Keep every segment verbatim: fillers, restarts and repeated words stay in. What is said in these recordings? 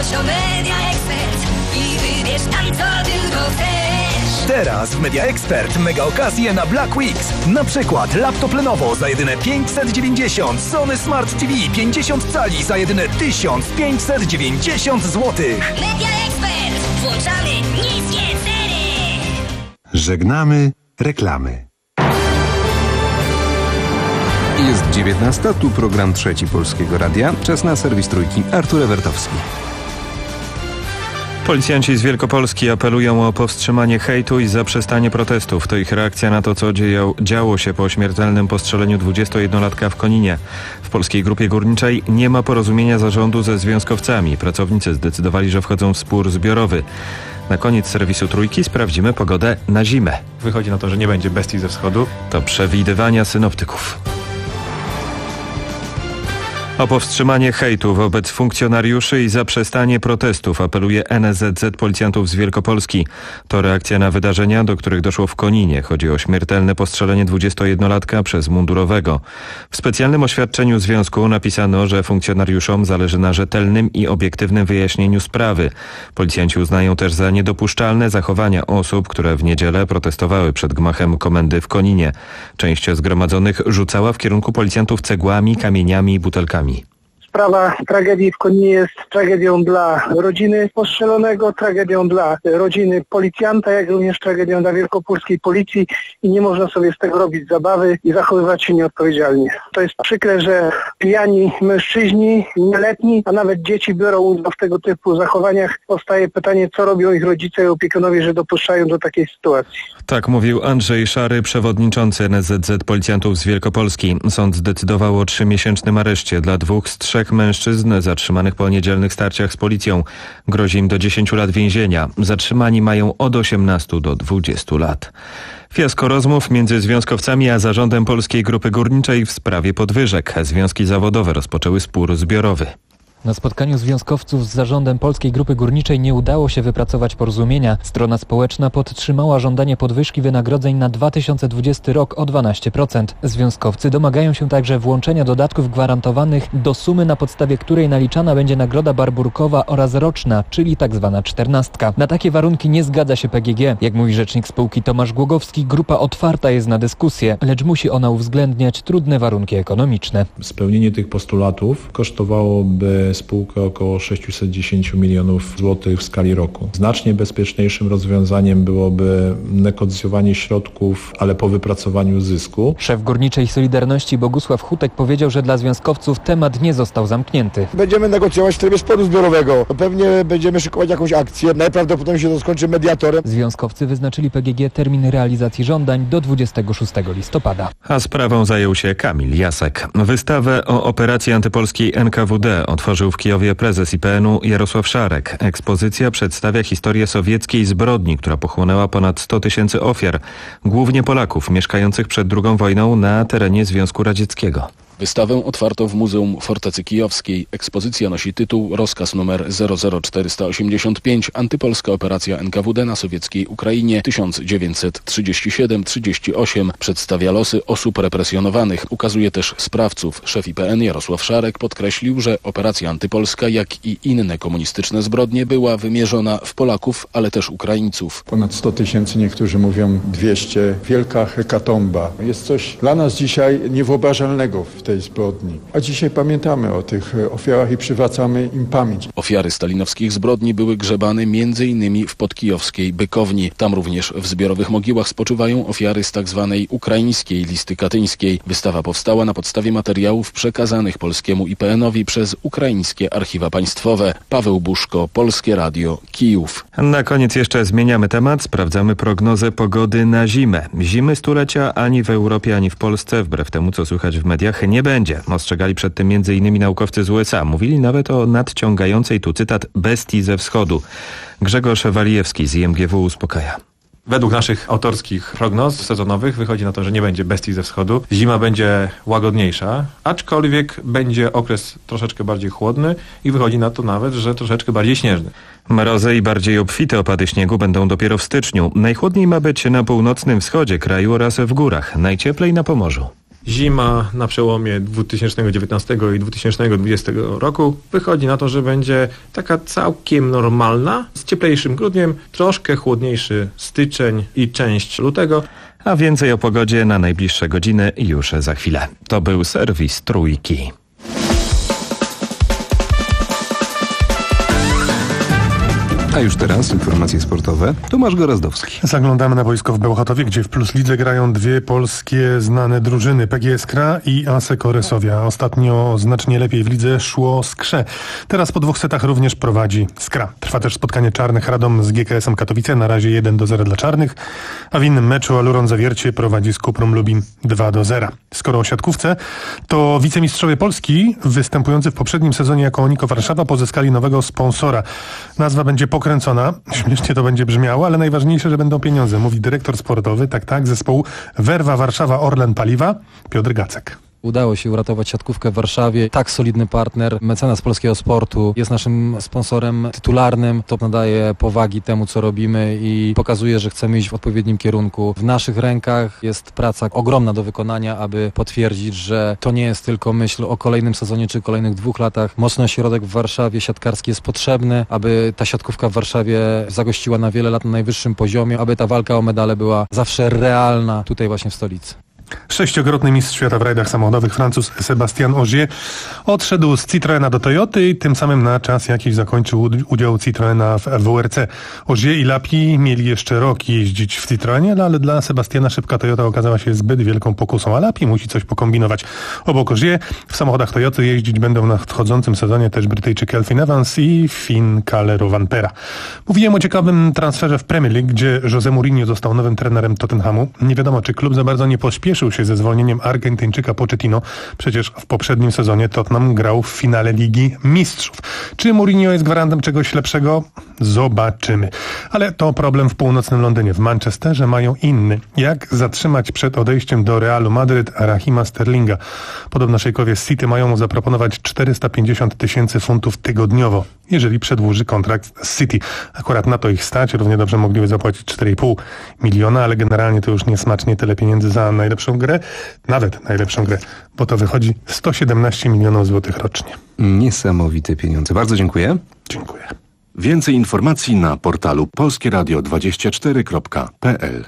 Osioł Media Expert i wybierz tam, co tylko chcesz. Teraz w Media Expert mega okazje na Black Weeks. Na przykład laptop Lenovo za jedyne pięćset dziewięćdziesiąt, Sony Smart T V pięćdziesiąt cali za jedyne tysiąc pięćset dziewięćdziesiąt złotych. Media Expert. Włączamy niskie ceny. Żegnamy reklamy. Jest dziewiętnasta, tu program Trzeci Polskiego Radia. Czas na serwis Trójki. Artur Ewertowski. Policjanci z Wielkopolski apelują o powstrzymanie hejtu i zaprzestanie protestów. To ich reakcja na to, co dzieją, działo się po śmiertelnym postrzeleniu dwudziestojednolatka w Koninie. W Polskiej Grupie Górniczej nie ma porozumienia zarządu ze związkowcami. Pracownicy zdecydowali, że wchodzą w spór zbiorowy. Na koniec serwisu Trójki sprawdzimy pogodę na zimę. Wychodzi na to, że nie będzie bestii ze wschodu. To przewidywania synoptyków. O powstrzymanie hejtu wobec funkcjonariuszy i zaprzestanie protestów apeluje N S Z Z Policjantów z Wielkopolski. To reakcja na wydarzenia, do których doszło w Koninie. Chodzi o śmiertelne postrzelenie dwudziestojednolatka przez mundurowego. W specjalnym oświadczeniu związku napisano, że funkcjonariuszom zależy na rzetelnym i obiektywnym wyjaśnieniu sprawy. Policjanci uznają też za niedopuszczalne zachowania osób, które w niedzielę protestowały przed gmachem komendy w Koninie. Część zgromadzonych rzucała w kierunku policjantów cegłami, kamieniami i butelkami. Sprawa tragedii w Koninie jest tragedią dla rodziny postrzelonego, tragedią dla rodziny policjanta, jak również tragedią dla wielkopolskiej policji i nie można sobie z tego robić zabawy i zachowywać się nieodpowiedzialnie. To jest przykre, że pijani mężczyźni, nieletni, a nawet dzieci biorą udział w tego typu zachowaniach. Powstaje pytanie, co robią ich rodzice i opiekunowie, że dopuszczają do takiej sytuacji. Tak mówił Andrzej Szary, przewodniczący N S Z Z Policjantów z Wielkopolski. Sąd zdecydował o trzymiesięcznym areszcie dla dwóch z trzech mężczyzn zatrzymanych po niedzielnych starciach z policją. Grozi im do dziesięciu lat więzienia. Zatrzymani mają od osiemnastu do dwudziestu lat. Fiasko rozmów między związkowcami a zarządem Polskiej Grupy Górniczej w sprawie podwyżek. Związki zawodowe rozpoczęły spór zbiorowy. Na spotkaniu związkowców z zarządem Polskiej Grupy Górniczej nie udało się wypracować porozumienia. Strona społeczna podtrzymała żądanie podwyżki wynagrodzeń na dwa tysiące dwudziesty rok o dwanaście procent. Związkowcy domagają się także włączenia dodatków gwarantowanych do sumy, na podstawie której naliczana będzie nagroda barburkowa oraz roczna, czyli tak zwana czternastka. Na takie warunki nie zgadza się P G G. Jak mówi rzecznik spółki Tomasz Głogowski, grupa otwarta jest na dyskusję, lecz musi ona uwzględniać trudne warunki ekonomiczne. Spełnienie tych postulatów kosztowałoby spółkę około sześćset dziesięć milionów złotych w skali roku. Znacznie bezpieczniejszym rozwiązaniem byłoby negocjowanie środków, ale po wypracowaniu zysku. Szef Górniczej Solidarności Bogusław Hutek powiedział, że dla związkowców temat nie został zamknięty. Będziemy negocjować w trybie sporu zbiorowego. Pewnie będziemy szykować jakąś akcję. Najprawdopodobniej się to skończy mediatorem. Związkowcy wyznaczyli P G G termin realizacji żądań do dwudziestego szóstego listopada. A sprawą zajął się Kamil Jasek. Wystawę o operacji antypolskiej N K W D otworzył w Kijowie prezes I P N u Jarosław Szarek. Ekspozycja przedstawia historię sowieckiej zbrodni, która pochłonęła ponad sto tysięcy ofiar, głównie Polaków mieszkających przed drugą wojną na terenie Związku Radzieckiego. Wystawę otwarto w Muzeum Fortecy Kijowskiej. Ekspozycja nosi tytuł Rozkaz numer zero zero czterysta osiemdziesiąt pięć. Antypolska operacja N K W D na sowieckiej Ukrainie tysiąc dziewięćset trzydziesty siódmy trzydziesty ósmy. Przedstawia losy osób represjonowanych. Ukazuje też sprawców. Szef I P N Jarosław Szarek podkreślił, że operacja antypolska, jak i inne komunistyczne zbrodnie, była wymierzona w Polaków, ale też Ukraińców. Ponad sto tysięcy, niektórzy mówią dwieście. Wielka hekatomba. Jest coś dla nas dzisiaj niewyobrażalnego w tej zbrodni. A dzisiaj pamiętamy o tych ofiarach i przywracamy im pamięć. Ofiary stalinowskich zbrodni były grzebane m.in. w podkijowskiej Bykowni. Tam również w zbiorowych mogiłach spoczywają ofiary z tzw. ukraińskiej listy katyńskiej. Wystawa powstała na podstawie materiałów przekazanych polskiemu I P N owi przez ukraińskie archiwa państwowe. Paweł Buszko, Polskie Radio, Kijów. Na koniec jeszcze zmieniamy temat. Sprawdzamy prognozę pogody na zimę. Zimy stulecia ani w Europie, ani w Polsce, wbrew temu co słychać w mediach, nie będzie. Ostrzegali przed tym między innymi naukowcy z U S A. Mówili nawet o nadciągającej, tu cytat, bestii ze wschodu. Grzegorz Walijewski z I M G W uspokaja. Według naszych autorskich prognoz sezonowych wychodzi na to, że nie będzie bestii ze wschodu. Zima będzie łagodniejsza, aczkolwiek będzie okres troszeczkę bardziej chłodny i wychodzi na to nawet, że troszeczkę bardziej śnieżny. Mrozy i bardziej obfite opady śniegu będą dopiero w styczniu. Najchłodniej ma być na północnym wschodzie kraju oraz w górach. Najcieplej na Pomorzu. Zima na przełomie dwa tysiące dziewiętnastego i dwa tysiące dwudziestego roku wychodzi na to, że będzie taka całkiem normalna, z cieplejszym grudniem, troszkę chłodniejszy styczeń i część lutego. A więcej o pogodzie na najbliższe godziny już za chwilę. To był serwis Trójki. A już teraz informacje sportowe. Tomasz Gorazdowski. Zaglądamy na boisko w Bełchatowie, gdzie w Plus Lidze grają dwie polskie znane drużyny, P G S Kra i A S E Koresowia. Ostatnio znacznie lepiej w lidze szło Skrze. Teraz po dwóch setach również prowadzi Skra. Trwa też spotkanie czarnych Radom z G K S-em Katowice, na razie jeden do zera dla czarnych, a w innym meczu Aluron Zawiercie prowadzi z Kuprum Lubin dwa do zera. Skoro o siatkówce, to wicemistrzowie Polski występujący w poprzednim sezonie jako Oniko Warszawa pozyskali nowego sponsora. Nazwa będzie pokręcona, śmiesznie to będzie brzmiało, ale najważniejsze, że będą pieniądze, mówi dyrektor sportowy, tak tak, zespołu Werwa Warszawa Orlen Paliwa, Piotr Gacek. Udało się uratować siatkówkę w Warszawie. Tak solidny partner, mecenas polskiego sportu, jest naszym sponsorem tytularnym. To nadaje powagi temu, co robimy i pokazuje, że chcemy iść w odpowiednim kierunku. W naszych rękach jest praca ogromna do wykonania, aby potwierdzić, że to nie jest tylko myśl o kolejnym sezonie czy kolejnych dwóch latach. Mocny ośrodek w Warszawie siatkarski jest potrzebny, aby ta siatkówka w Warszawie zagościła na wiele lat na najwyższym poziomie, aby ta walka o medale była zawsze realna tutaj właśnie w stolicy. Sześciokrotny mistrz świata w rajdach samochodowych Francuz Sébastien Ogier odszedł z Citroena do Toyoty i tym samym na czas jakiś zakończył udział Citroena w W R C. Ogier i Lapie mieli jeszcze rok jeździć w Citroenie, ale dla Sebastiana szybka Toyota okazała się zbyt wielką pokusą, a Lapie musi coś pokombinować. Obok Ogier w samochodach Toyoty jeździć będą w nadchodzącym sezonie też Brytyjczyk Elfyn Evans i Finn Kalle Rovanpera. Mówiłem o ciekawym transferze w Premier League, gdzie José Mourinho został nowym trenerem Tottenhamu. Nie wiadomo, czy klub za bardzo nie pośpieszył się ze zwolnieniem Argentyńczyka Pochettino. Przecież w poprzednim sezonie Tottenham grał w finale Ligi Mistrzów. Czy Mourinho jest gwarantem czegoś lepszego? Zobaczymy. Ale to problem w północnym Londynie. W Manchesterze mają inny. Jak zatrzymać przed odejściem do Realu Madryt Rahima Sterlinga? Podobno szejkowie z City mają mu zaproponować czterysta pięćdziesiąt tysięcy funtów tygodniowo, jeżeli przedłuży kontrakt z City. Akurat na to ich stać. Równie dobrze mogliby zapłacić cztery i pół miliona, ale generalnie to już niesmacznie tyle pieniędzy za najlepszą grę, nawet najlepszą grę, bo to wychodzi sto siedemnaście milionów złotych rocznie. Niesamowite pieniądze. Bardzo dziękuję. Dziękuję. Więcej informacji na portalu polskie radio dwadzieścia cztery kropka p l.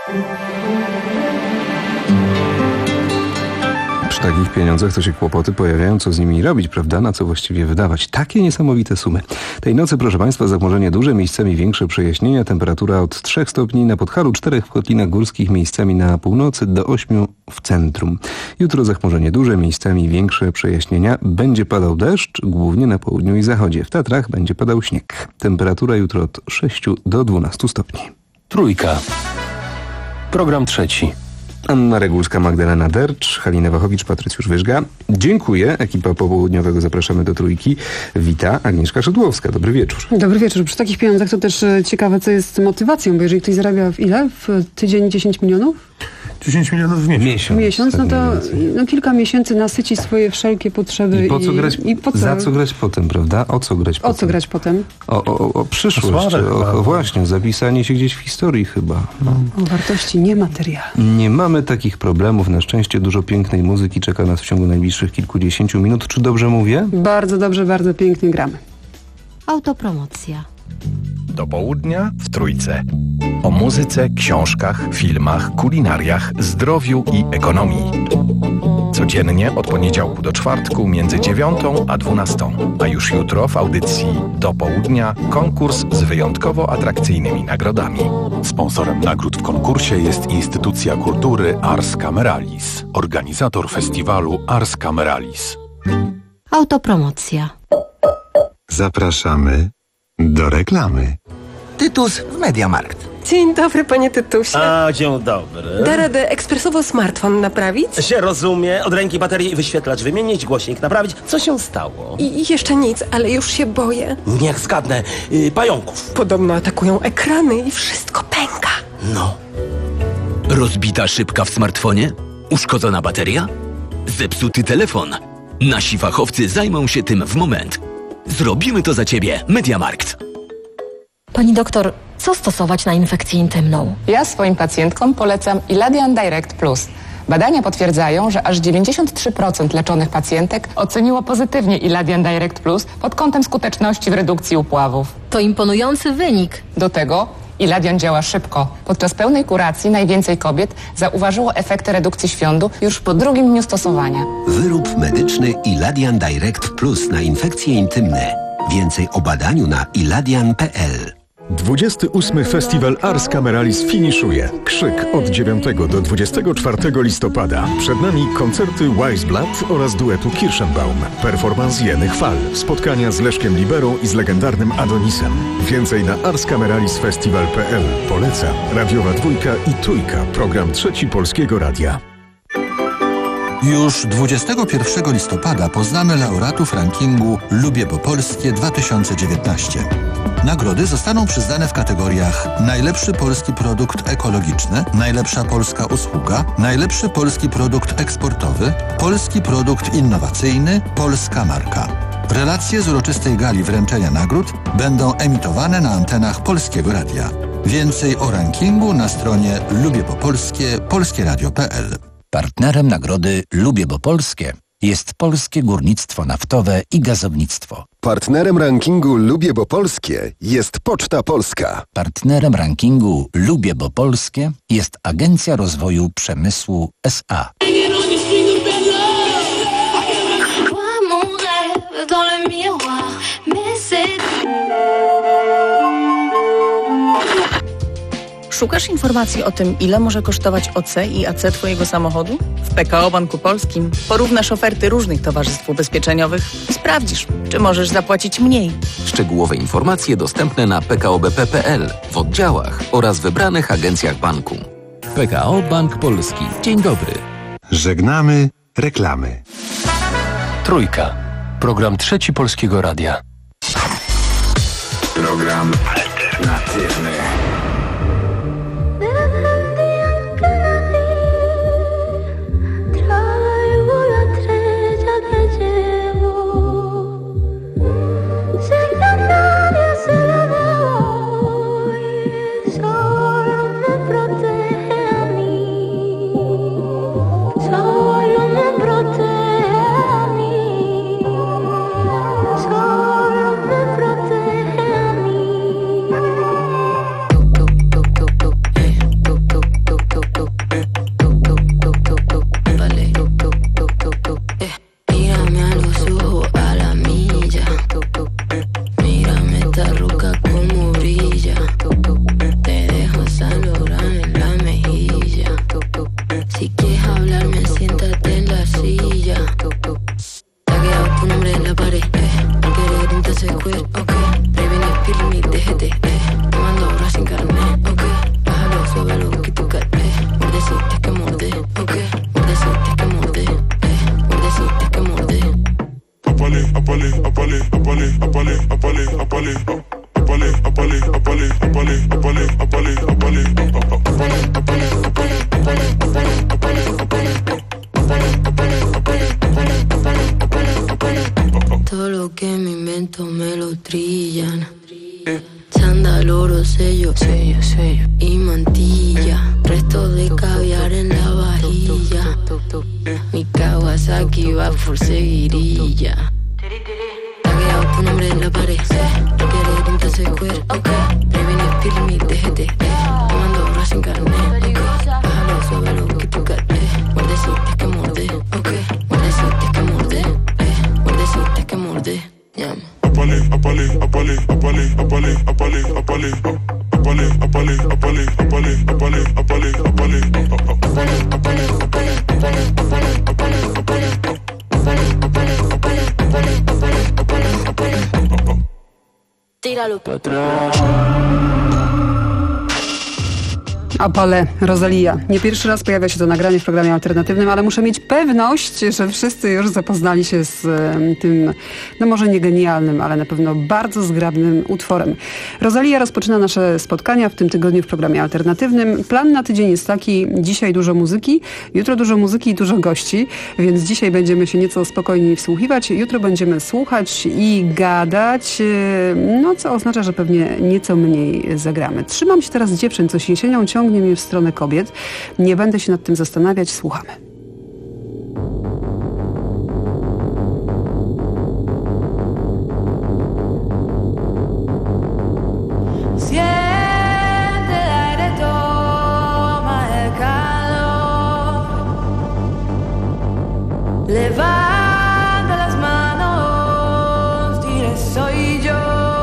Przy takich pieniądzach to się kłopoty pojawiają, co z nimi robić, prawda? Na co właściwie wydawać takie niesamowite sumy. Tej nocy, proszę Państwa, zachmurzenie duże, miejscami większe przejaśnienia, temperatura od trzech stopni na Podhalu, czterech w Kotlinach Górskich, miejscami na północy do ośmiu w centrum. Jutro zachmurzenie duże, miejscami większe przejaśnienia. Będzie padał deszcz, głównie na południu i zachodzie. W Tatrach będzie padał śnieg. Temperatura jutro od sześciu do dwunastu stopni. Trójka. Program trzeci. Anna Regulska, Magdalena Dercz, Halina Wachowicz, Patrycjusz Wyżga. Dziękuję. Ekipa popołudniowego zapraszamy do Trójki. Wita Agnieszka Szydłowska. Dobry wieczór. Dobry wieczór. Przy takich pieniądzach to też ciekawe, co jest motywacją, bo jeżeli ktoś zarabia w ile? W tydzień dziesięć milionów? dziesięć milionów w miesiąc. Miesiąc, miesiąc tak no to no, kilka miesięcy nasyci swoje wszelkie potrzeby. I po co i, grać, i po co? za co grać potem, prawda? O co grać o potem? O co grać potem? O, o, o przyszłość. O, o, o właśnie, o zapisanie się gdzieś w historii chyba. No. O wartości niematerialnej. Nie mamy takich problemów. Na szczęście dużo pięknej muzyki czeka nas w ciągu najbliższych kilkudziesięciu minut. Czy dobrze mówię? Bardzo dobrze, bardzo pięknie gramy. Autopromocja. Do południa w Trójce. O muzyce, książkach, filmach, kulinariach, zdrowiu i ekonomii. Codziennie od poniedziałku do czwartku między dziewiątą a dwunastą. A już jutro w audycji Do południa konkurs z wyjątkowo atrakcyjnymi nagrodami. Sponsorem nagród w konkursie jest instytucja kultury Ars Cameralis, organizator festiwalu Ars Cameralis. Autopromocja. Zapraszamy do reklamy. Tytus w Mediamarkt. Dzień dobry, panie Tytusie. A, dzień dobry. Da radę ekspresowo smartfon naprawić? Się rozumie. Od ręki baterię i wyświetlacz wymienić, głośnik naprawić. Co się stało? I, i jeszcze nic, ale już się boję. Niech zgadnę. Yy, pająków. Podobno atakują ekrany i wszystko pęka. No. Rozbita szybka w smartfonie? Uszkodzona bateria? Zepsuty telefon? Nasi fachowcy zajmą się tym w moment. Zrobimy to za ciebie. Mediamarkt. Pani doktor, co stosować na infekcję intymną? Ja swoim pacjentkom polecam Iladian Direct Plus. Badania potwierdzają, że aż dziewięćdziesiąt trzy procent leczonych pacjentek oceniło pozytywnie Iladian Direct Plus pod kątem skuteczności w redukcji upławów. To imponujący wynik. Do tego Iladian działa szybko. Podczas pełnej kuracji najwięcej kobiet zauważyło efekty redukcji świądu już po drugim dniu stosowania. Wyrób medyczny Iladian Direct Plus na infekcje intymne. Więcej o badaniu na iladian kropka p l. dwudziesty ósmy Festiwal Ars Cameralis finiszuje. Krzyk od dziewiątego do dwudziestego czwartego listopada. Przed nami koncerty Weissblatt oraz duetu Kirschenbaum. Performans Jeny Chwal. Spotkania z Leszkiem Liberą i z legendarnym Adonisem. Więcej na ars cameralis festival kropka p l. Poleca Radiowa Dwójka i Trójka. Program Trzeci Polskiego Radia. Już dwudziestego pierwszego listopada poznamy laureatów rankingu Lubię Bo Polskie dwa tysiące dziewiętnaście. Nagrody zostaną przyznane w kategoriach najlepszy polski produkt ekologiczny, najlepsza polska usługa, najlepszy polski produkt eksportowy, polski produkt innowacyjny, polska marka. Relacje z uroczystej gali wręczenia nagród będą emitowane na antenach Polskiego Radia. Więcej o rankingu na stronie lubię bo polskie polskie radio kropka p l. Partnerem nagrody Lubię Bo Polskie jest Polskie Górnictwo Naftowe i Gazownictwo. Partnerem rankingu Lubię Bo Polskie jest Poczta Polska. Partnerem rankingu Lubię Bo Polskie jest Agencja Rozwoju Przemysłu S A. Szukasz informacji o tym, ile może kosztować O C i A C Twojego samochodu? W P K O Banku Polskim porównasz oferty różnych towarzystw ubezpieczeniowych i sprawdzisz, czy możesz zapłacić mniej. Szczegółowe informacje dostępne na p k o b p kropka p l, w oddziałach oraz wybranych agencjach banku. P K O Bank Polski. Dzień dobry. Żegnamy reklamy. Trójka. Program Trzeci Polskiego Radia. Program alternatywny. Todo lo que me invento me lo trillan. Chándal, oro, sello, sello, sello y mantilla. Resto de caviar en la vajilla. Mi Kawasaki va por seguirilla. Tagueado tu nombre en la pared. Tú quieres un tazo de cuero, ok. Prevenir, firme, déjate. Tomando horas sin carnet, ok. Bájalo, suave lo que tú quieres. Muerdecita que morde, ok. Muerdecita que morde, eh. Muerdecita que morde, llama. Apale, apale, apale, apale, apale, apale, apale, apale, apale, apale, apale, apale, apale, apale, Tíralo para Apale, Rosalia. Nie pierwszy raz pojawia się to nagranie w programie alternatywnym, ale muszę mieć pewność, że wszyscy już zapoznali się z um, tym, no może nie genialnym, ale na pewno bardzo zgrabnym utworem. Rosalia rozpoczyna nasze spotkania w tym tygodniu w programie alternatywnym. Plan na tydzień jest taki: dzisiaj dużo muzyki, jutro dużo muzyki i dużo gości, więc dzisiaj będziemy się nieco spokojniej wsłuchiwać, jutro będziemy słuchać i gadać, no co oznacza, że pewnie nieco mniej zagramy. Trzymam się teraz dziewczyn, coś jesienią ciągnie szczególnie w stronę kobiet. Nie będę się nad tym zastanawiać, słuchamy. Levanta las manos, dile soy yo.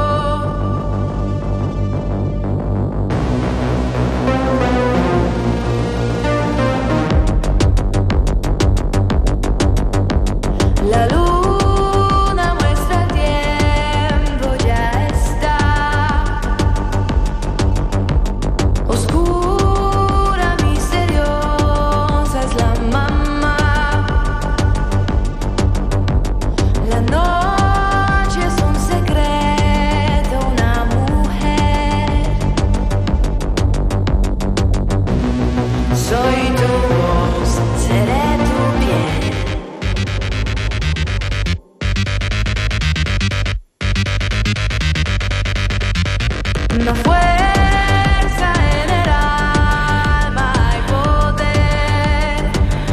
La luna muestra el tiempo, ya está oscura, misteriosa es la mamá. La noche es un secreto, una mujer. Soy tu voz, seré tu piel. La fuerza en el alma y poder.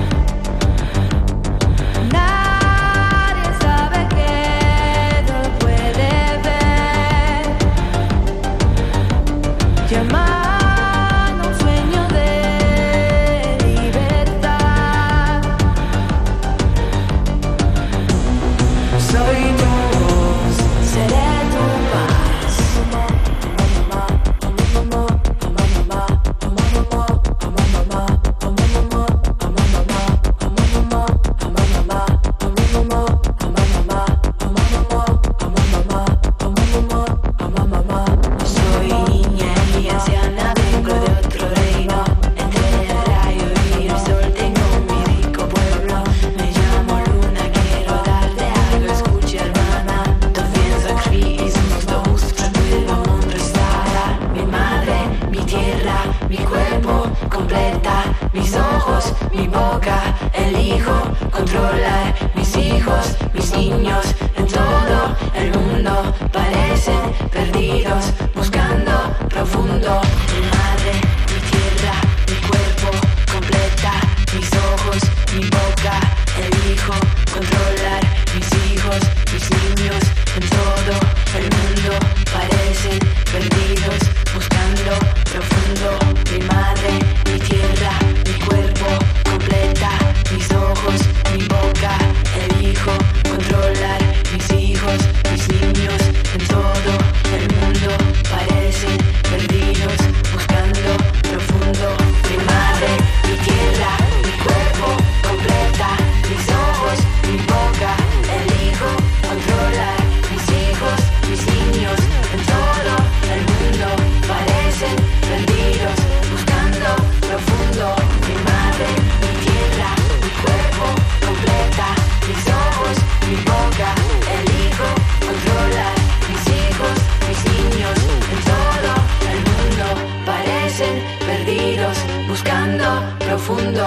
Nadie sabe que todo puede ver. Llamando un sueño de libertad. Soy tu voz, seré tu paz. Soy niña y anciana, vengo de otro reino. Entre el rayo y el sol tengo mi rico pueblo. Me llamo Luna, quiero darte algo, escucha hermana. To więcej krwi i znów do ust przybywa mądrość stara. Mi madre, mi tierra, mi cuerpo completa. Mis ojos, mi boca, elijo controlar mis hijos, mis niños. En todo el mundo parecen perdidos, buscando profundo. Mi madre, mi tierra, mi cuerpo completa. Mis ojos, mi boca, elijo controlar mis hijos, mis niños. En todo el mundo parecen perdidos, buscando profundo. Mi madre, mi tierra, mi cuerpo completa. Mis ojos, mi boca, elijo controlar mis hijos, mis niños. En todo el mundo parecen perdidos, buscando profundo. Mi madre, mi tierra, mi cuerpo completa. Mis ojos, mi boca, elijo controlar mis hijos, mis niños. En todo el mundo parecen perdidos, buscando profundo. Mi madre, mi tierra, mi cuerpo completa. Mis ojos, mi boca, elijo controlar mis hijos, mis niños. En todo el mundo parecen perdidos, buscando profundo.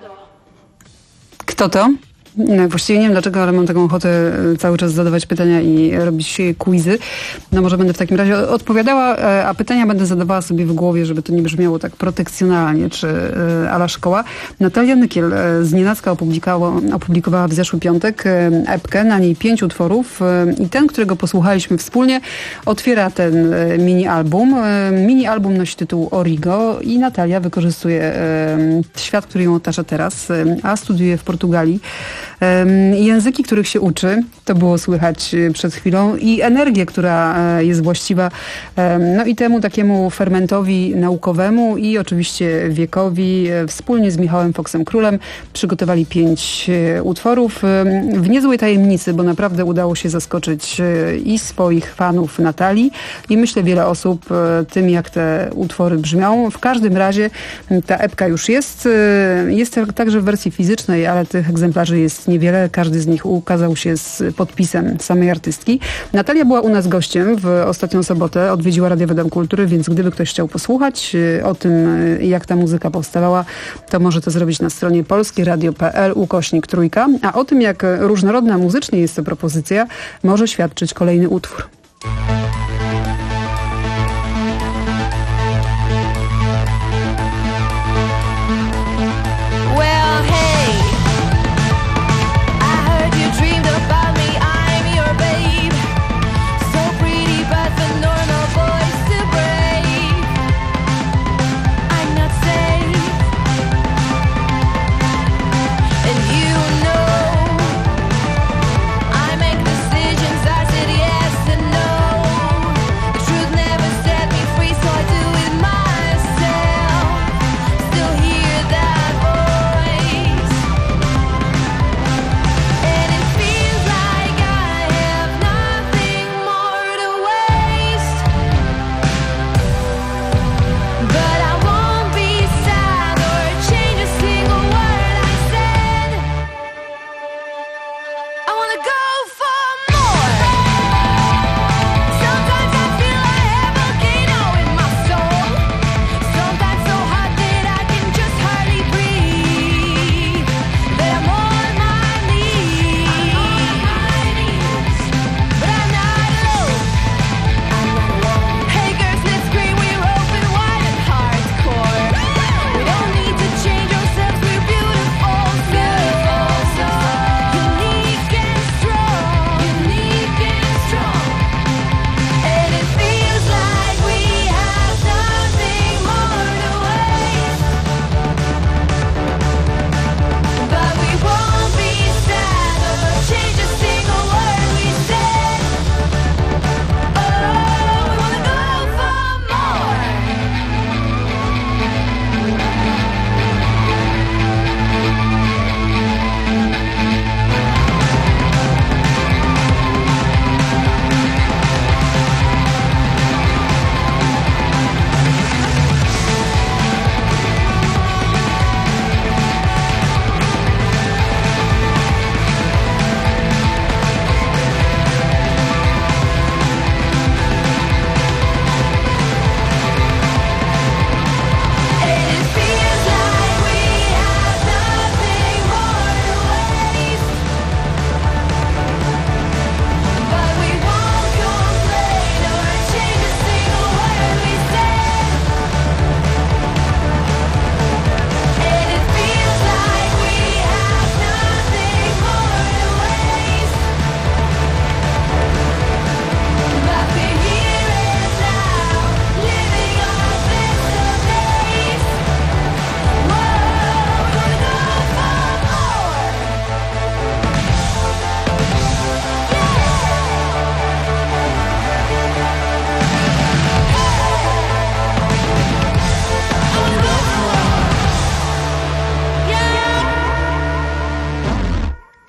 Kto to? No, właściwie nie wiem dlaczego, ale mam taką ochotę cały czas zadawać pytania i robić quizy. No może będę w takim razie odpowiadała, a pytania będę zadawała sobie w głowie, żeby to nie brzmiało tak protekcjonalnie, czy a la szkoła. Natalia Nykiel znienacka opublikowała, opublikowała w zeszły piątek epkę, na niej pięć utworów i ten, którego posłuchaliśmy wspólnie, otwiera ten mini-album. Mini-album nosi tytuł Origo i Natalia wykorzystuje świat, który ją otacza teraz, a studiuje w Portugalii. Języki, których się uczy, to było słychać przed chwilą, i energię, która jest właściwa, no i temu takiemu fermentowi naukowemu i oczywiście wiekowi. Wspólnie z Michałem Foksem Królem przygotowali pięć utworów w niezłej tajemnicy, bo naprawdę udało się zaskoczyć i swoich fanów Natalii i myślę wiele osób tym, jak te utwory brzmią. W każdym razie ta epka już jest. Jest także w wersji fizycznej, ale tych egzemplarzy jest niewiele. Każdy z nich ukazał się z podpisem samej artystki. Natalia była u nas gościem w ostatnią sobotę. Odwiedziła Radio Dom Kultury, więc gdyby ktoś chciał posłuchać o tym, jak ta muzyka powstawała, to może to zrobić na stronie polskieradio.pl ukośnik trójka. A o tym, jak różnorodna muzycznie jest to propozycja, może świadczyć kolejny utwór.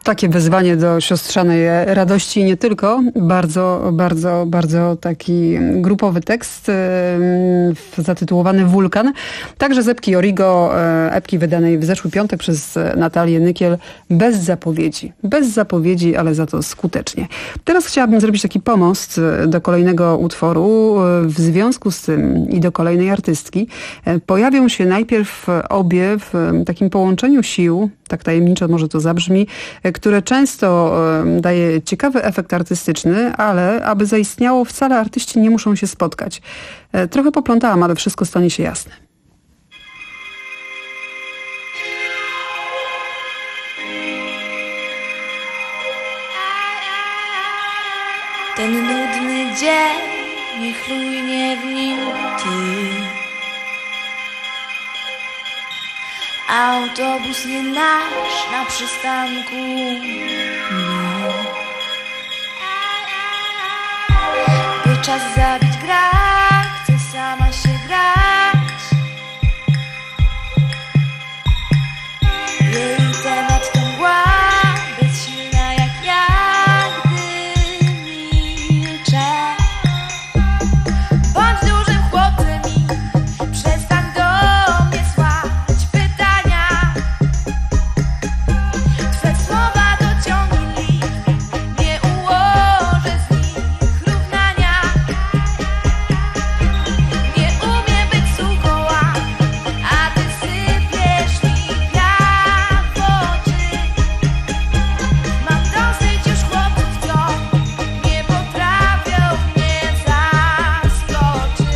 Takie wezwanie do siostrzanej radości i nie tylko. Bardzo, bardzo, bardzo taki grupowy tekst zatytułowany Wulkan. Także z epki Origo, epki wydanej w zeszły piątek przez Natalię Nykiel, bez zapowiedzi. Bez zapowiedzi, ale za to skutecznie. Teraz chciałabym zrobić taki pomost do kolejnego utworu. W związku z tym i do kolejnej artystki pojawią się najpierw obie w takim połączeniu sił, tak tajemniczo może to zabrzmi, które często daje ciekawy efekt artystyczny, ale aby zaistniało, wcale artyści nie muszą się spotkać. Trochę poplątałam, ale wszystko stanie się jasne. Ten nudny dzień, niechlujnie w nim ty. Autobus nie nasz na przystanku. No. By czas zabić gra, chcę sama się grać. Jej temat to mgła, bezsilna jak ja, gdy milczę. Bądź dużym chłopcem i przestań do mnie słać pytania. Twe słowa dociągnij liczby, nie ułożę z nich równania. Nie umiem być suchoła, a ty sypiesz mi piach w oczy. Mam dosyć już chłopców, co nie potrafią mnie zaskoczyć.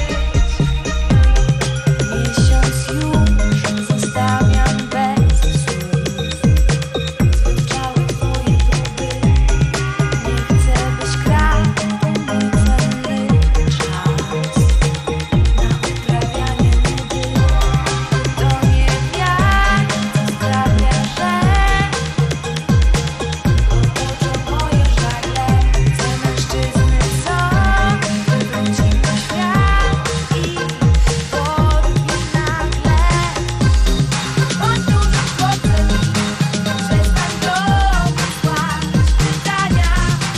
Miesiąc już zostawiam bez słów. Zwyczały twoje próby. Nie chcę byś grał, mój cenny czas na uprawianie nudy. To nie wiatr, co sprawia, że otoczą moje żagle. Chcę mężczyzny, co wróci na świat i porwie nagle. Bądź dużym chłopcem i przestań do mnie słać pytania.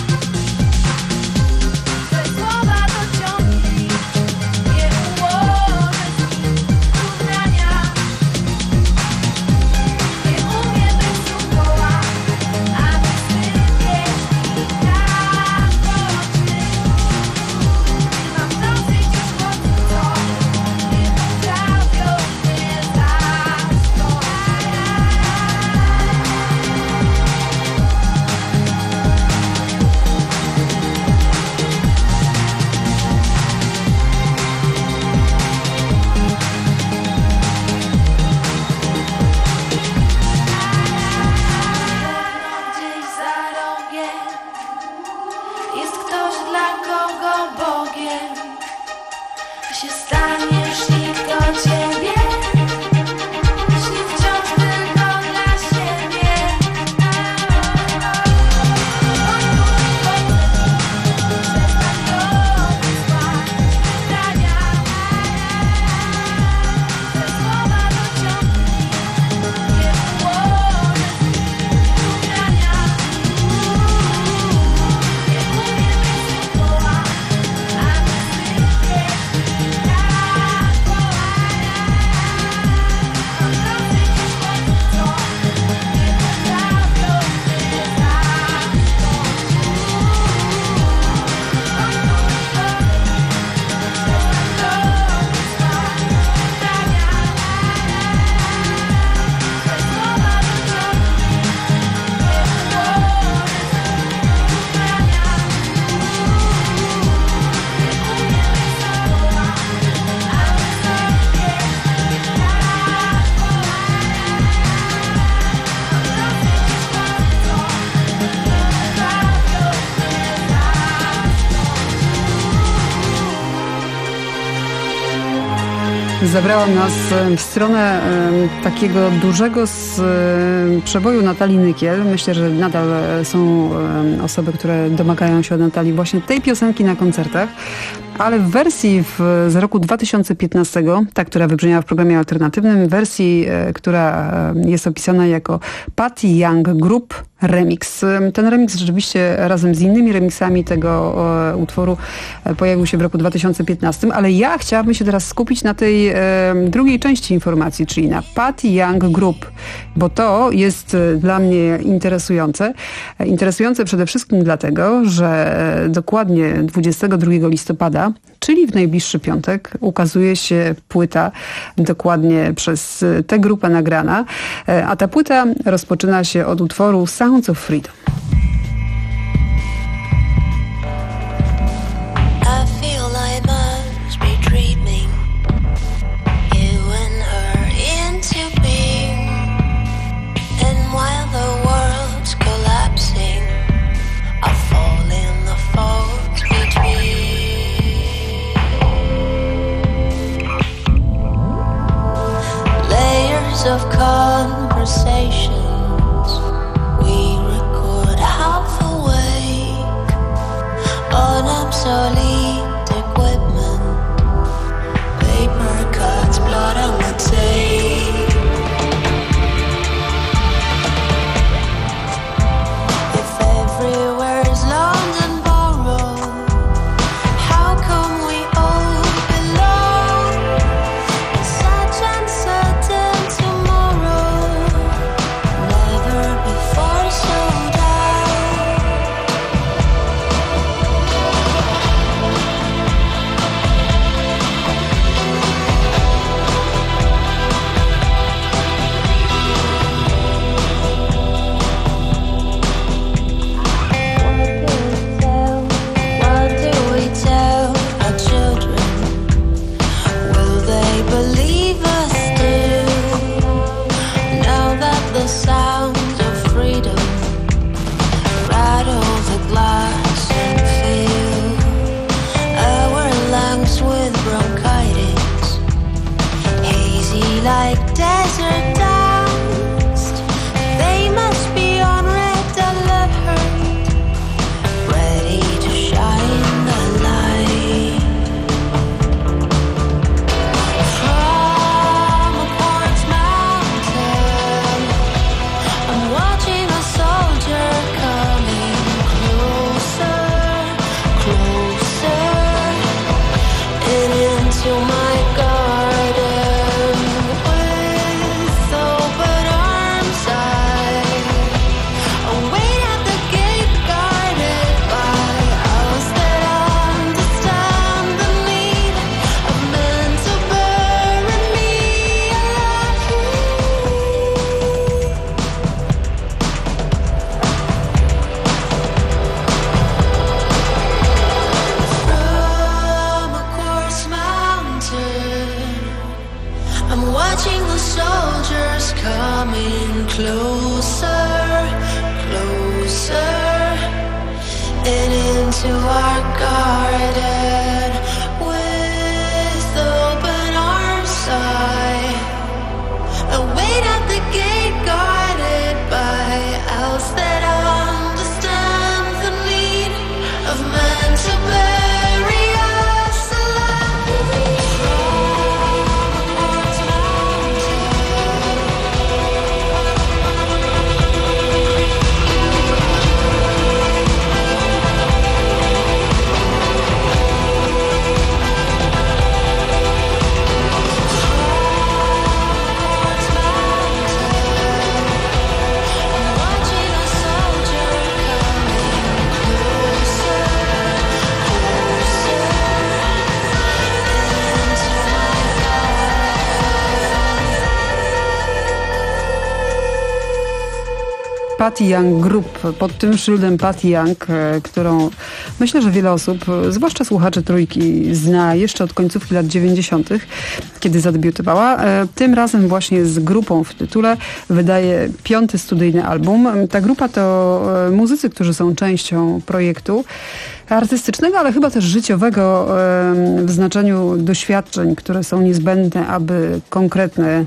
Twe słowa dociągnij, nie ułożę z nich równania. Nie umiem być suchoła, a ty sypiesz mi piach w oczy. Mam dosyć już chłopców, co nie potrafią mnie zaskoczyć. Gdzieś za rogiem jest ktoś, dla kogo Bogiem się staniesz, nikt do ciebie śni wciąż tylko dla siebie. Bądź dużym chłopcem i przestań do mnie słać pytania. Twe słowa dociągnij, nie ułożę z nich równania. Nie umiem być suchoła, a ty sypiesz mi piach w oczy. Mam dosyć już chłopców, co nie potrafią mnie Zabrałam nas w stronę takiego dużego z przeboju Natalii Nykiel. Myślę, że nadal są osoby, które domagają się od Natalii właśnie tej piosenki na koncertach. Ale w wersji w, z roku dwa tysiące piętnastego, ta, która wybrzmiała w programie alternatywnym, wersji, która jest opisana jako Patty Young Group remix. Ten remix rzeczywiście razem z innymi remixami tego e, utworu e, pojawił się w roku dwa tysiące piętnastym, ale ja chciałabym się teraz skupić na tej e, drugiej części informacji, czyli na Patty Young Group, bo to jest e, dla mnie interesujące. E, interesujące przede wszystkim dlatego, że e, dokładnie dwudziestego drugiego listopada, czyli w najbliższy piątek, ukazuje się płyta dokładnie przez tę grupę nagrana, e, a ta płyta rozpoczyna się od utworu Sounds of Freedom. I feel I must be dreaming you and her into being, and while the world's collapsing, I fall in the fault between layers of conversation. Obsolete equipment, paper cuts, blood on the tape. If everywhere's loaned and borrowed, how come we all belong in such uncertain tomorrow? Never before so down. Like desert dust, they must be on red alert, ready to shine the light. From a quartz mountain, I'm watching a soldier coming closer, closer, and into my garden. Closer, closer, and into our garden with open arms I await at the gate, guarded by elves that understand the need of men to bury us alive. Patty Young Group, pod tym szyldem Patty Young, którą myślę, że wiele osób, zwłaszcza słuchacze Trójki, zna jeszcze od końcówki lat dziewięćdziesiątych, kiedy zadebiutowała. Tym razem właśnie z grupą w tytule wydaje piąty studyjny album. Ta grupa to muzycy, którzy są częścią projektu artystycznego, ale chyba też życiowego w znaczeniu doświadczeń, które są niezbędne, aby konkretne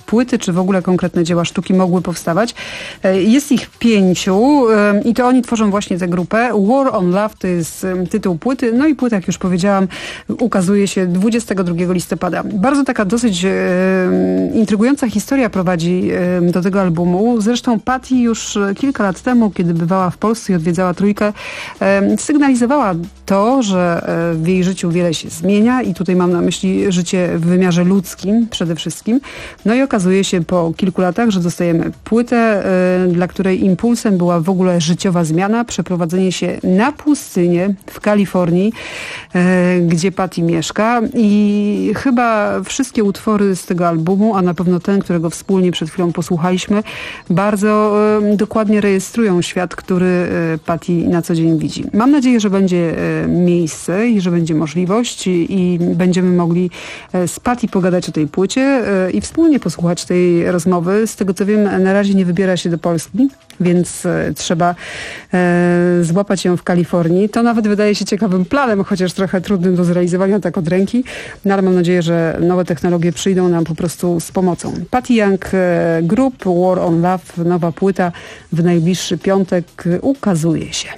płyty, czy w ogóle konkretne dzieła sztuki mogły powstawać. Jest ich pięciu i to oni tworzą właśnie tę grupę. War on Love to jest tytuł płyty. No i płyta, jak już powiedziałam, ukazuje się dwudziestego drugiego listopada. Bardzo taka dosyć e, intrygująca historia prowadzi e, do tego albumu. Zresztą Patty już kilka lat temu, kiedy bywała w Polsce i odwiedzała Trójkę, e, sygnalizowała to, że e, w jej życiu wiele się zmienia i tutaj mam na myśli życie w wymiarze ludzkim przede wszystkim. No i okazuje się po kilku latach, że dostajemy płytę, e, dla której impulsem była w ogóle życiowa zmiana, przeprowadzenie się na pustynię w Kalifornii, e, gdzie Patty mieszka i chyba wszystkie utwory z tego albumu, a na pewno ten, którego wspólnie przed chwilą posłuchaliśmy, bardzo e, dokładnie rejestrują świat, który e, Patty na co dzień widzi. Mam nadzieję, że będzie e, miejsce i że będzie możliwość i, i będziemy mogli e, z Patty pogadać o tej płycie e, i wspólnie posłuchać tej rozmowy. Z tego co wiem, na razie nie wybiera się do Polski, więc e, trzeba e, złapać ją w Kalifornii. To nawet wydaje się ciekawym planem, chociaż trochę trudnym do zrealizowania tak od ręki, no ale mam nadzieję, że nowe technologie przyjdą nam po prostu z pomocą. Patty Young e, Group, War on Love, nowa płyta w najbliższy piątek ukazuje się.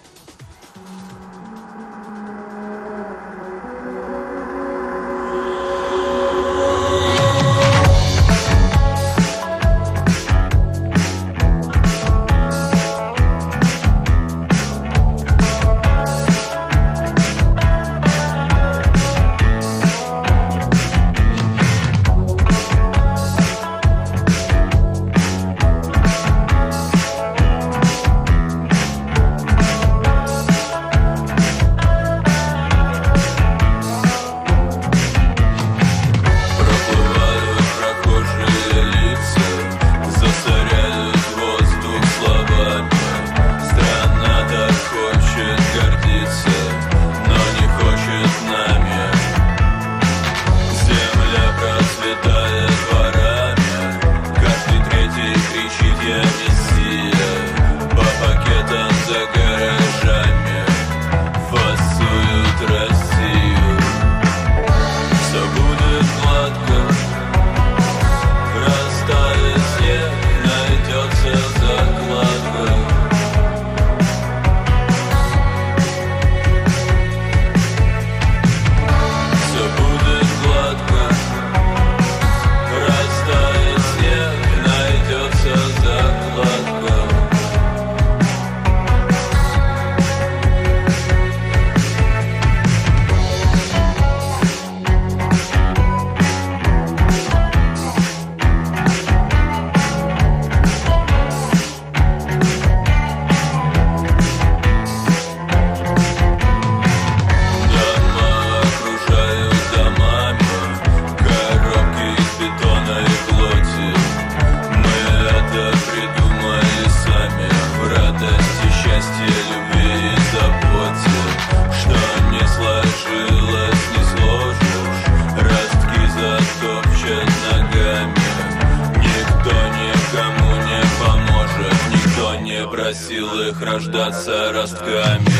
рождаться ростками.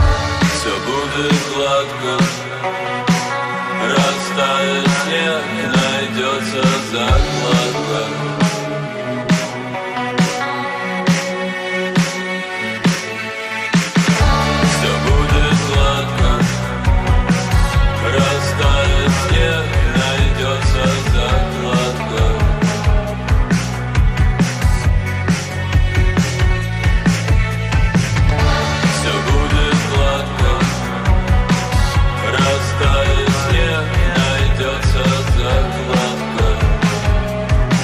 Все будет гладко, растает снег, найдется закладка. Все будет гладко, растает снег, найдется закладка. Растает снег, найдется закладка.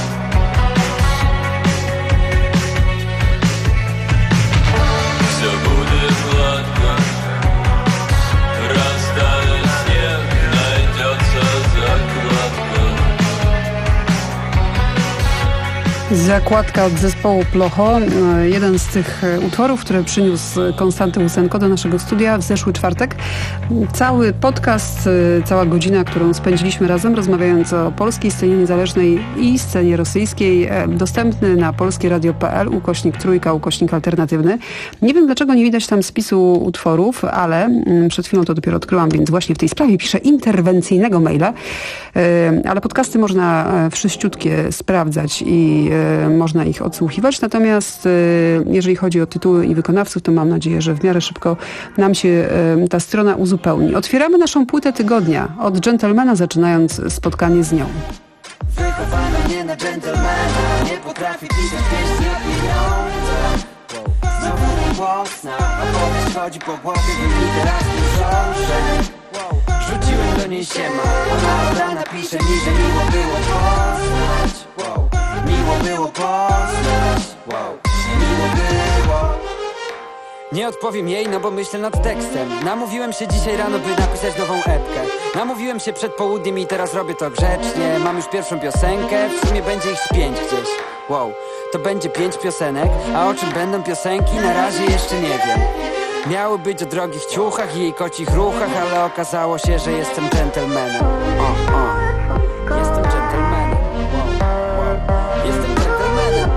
Zakładka od zespołu Plocho, jeden z tych utworów, które przyniósł Konstanty Łusenko do naszego studia w zeszły czwartek. Cały podcast, cała godzina, którą spędziliśmy razem, rozmawiając o polskiej scenie niezależnej i scenie rosyjskiej, dostępny na polskieradio kropka pe el, ukośnik trójka, ukośnik alternatywny. Nie wiem, dlaczego nie widać tam spisu utworów, ale przed chwilą to dopiero odkryłam, więc właśnie w tej sprawie piszę interwencyjnego maila, ale podcasty można wszyściutkie sprawdzać i można ich odsłuchiwać. Natomiast jeżeli chodzi o tytuły i wykonawców, to mam nadzieję, że w miarę szybko nam się ta strona uzupełni. Otwieramy naszą płytę tygodnia od Gentlemana, zaczynając spotkanie z nią. Wychowano mnie na dżentelmena, nie potrafię pisać pieśni o pieniądzach. Znowu mój głos na opowieść chodzi po głowie, w literackim książek. Rzuciłem do niej siema, ona obrana pisze mi, że miło było poznać. Miło było poznać. Miło było. Nie odpowiem jej, no bo myślę nad tekstem. Namówiłem się dzisiaj rano, by napisać nową epkę. Namówiłem się przed południem i teraz robię to grzecznie. Mam już pierwszą piosenkę, w sumie będzie ich z pięć gdzieś. Wow, to będzie pięć piosenek, a o czym będą piosenki, na razie jeszcze nie wiem. Miały być o drogich ciuchach i jej kocich ruchach, ale okazało się, że jestem dżentelmenem. O, o, jestem dżentelmenem. Wow, wow, jestem dżentelmenem.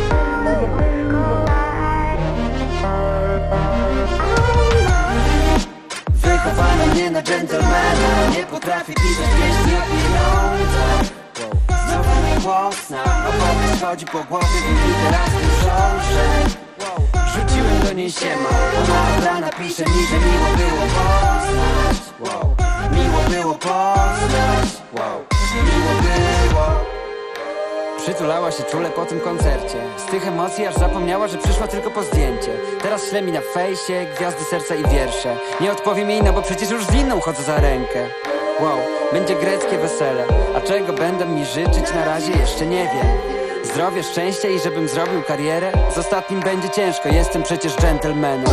Wychowano mnie na dżentelmena, nie potrafię pisać pieśni o pieniądzach. Znowu mój głos na opowieść chodzi po głowie, w literackim książek. Rzuciłem do niej siema, ona obrana pisze mi, że miło było poznać. Miło było poznać. Miło było. Przytulała się czule po tym koncercie. Z tych emocji aż zapomniała, że przyszła tylko po zdjęcie. Teraz śle mi na fejsie, gwiazdy serca i wiersze. Nie odpowiem jej, no bo przecież już z inną chodzę za rękę. Wow, będzie greckie wesele. A czego będą mi życzyć, na razie jeszcze nie wiem. Zdrowie, szczęścia i żebym zrobił karierę. Z ostatnim będzie ciężko, jestem przecież dżentelmenem.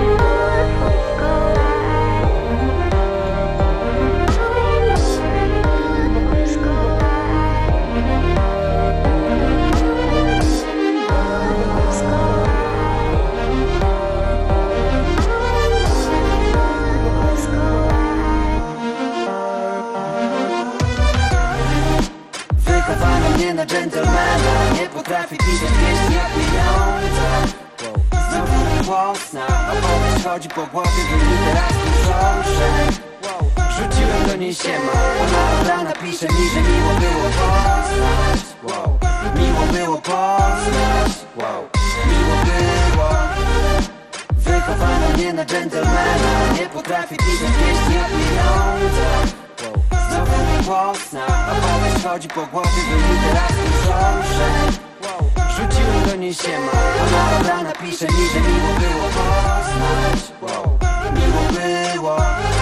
Na dżentelmena, nie potrafię pisać pieśni o pieniądzach. Znowu mój głos na opowieść chodzi po głowie, w literackim książek. Rzuciłem do niej siema, ona obrana pisze mi, że miło było poznać. Miło było poznać. Miło było. Wychowano mnie na dżentelmena, nie potrafię pisać pieśni o pieniądzach. Znowu mój głos na opowieść chodzi po głowie, w literackim książek. Rzuciłem do niej siema, ona obrana pisze mi, że miło było poznać. Miło było.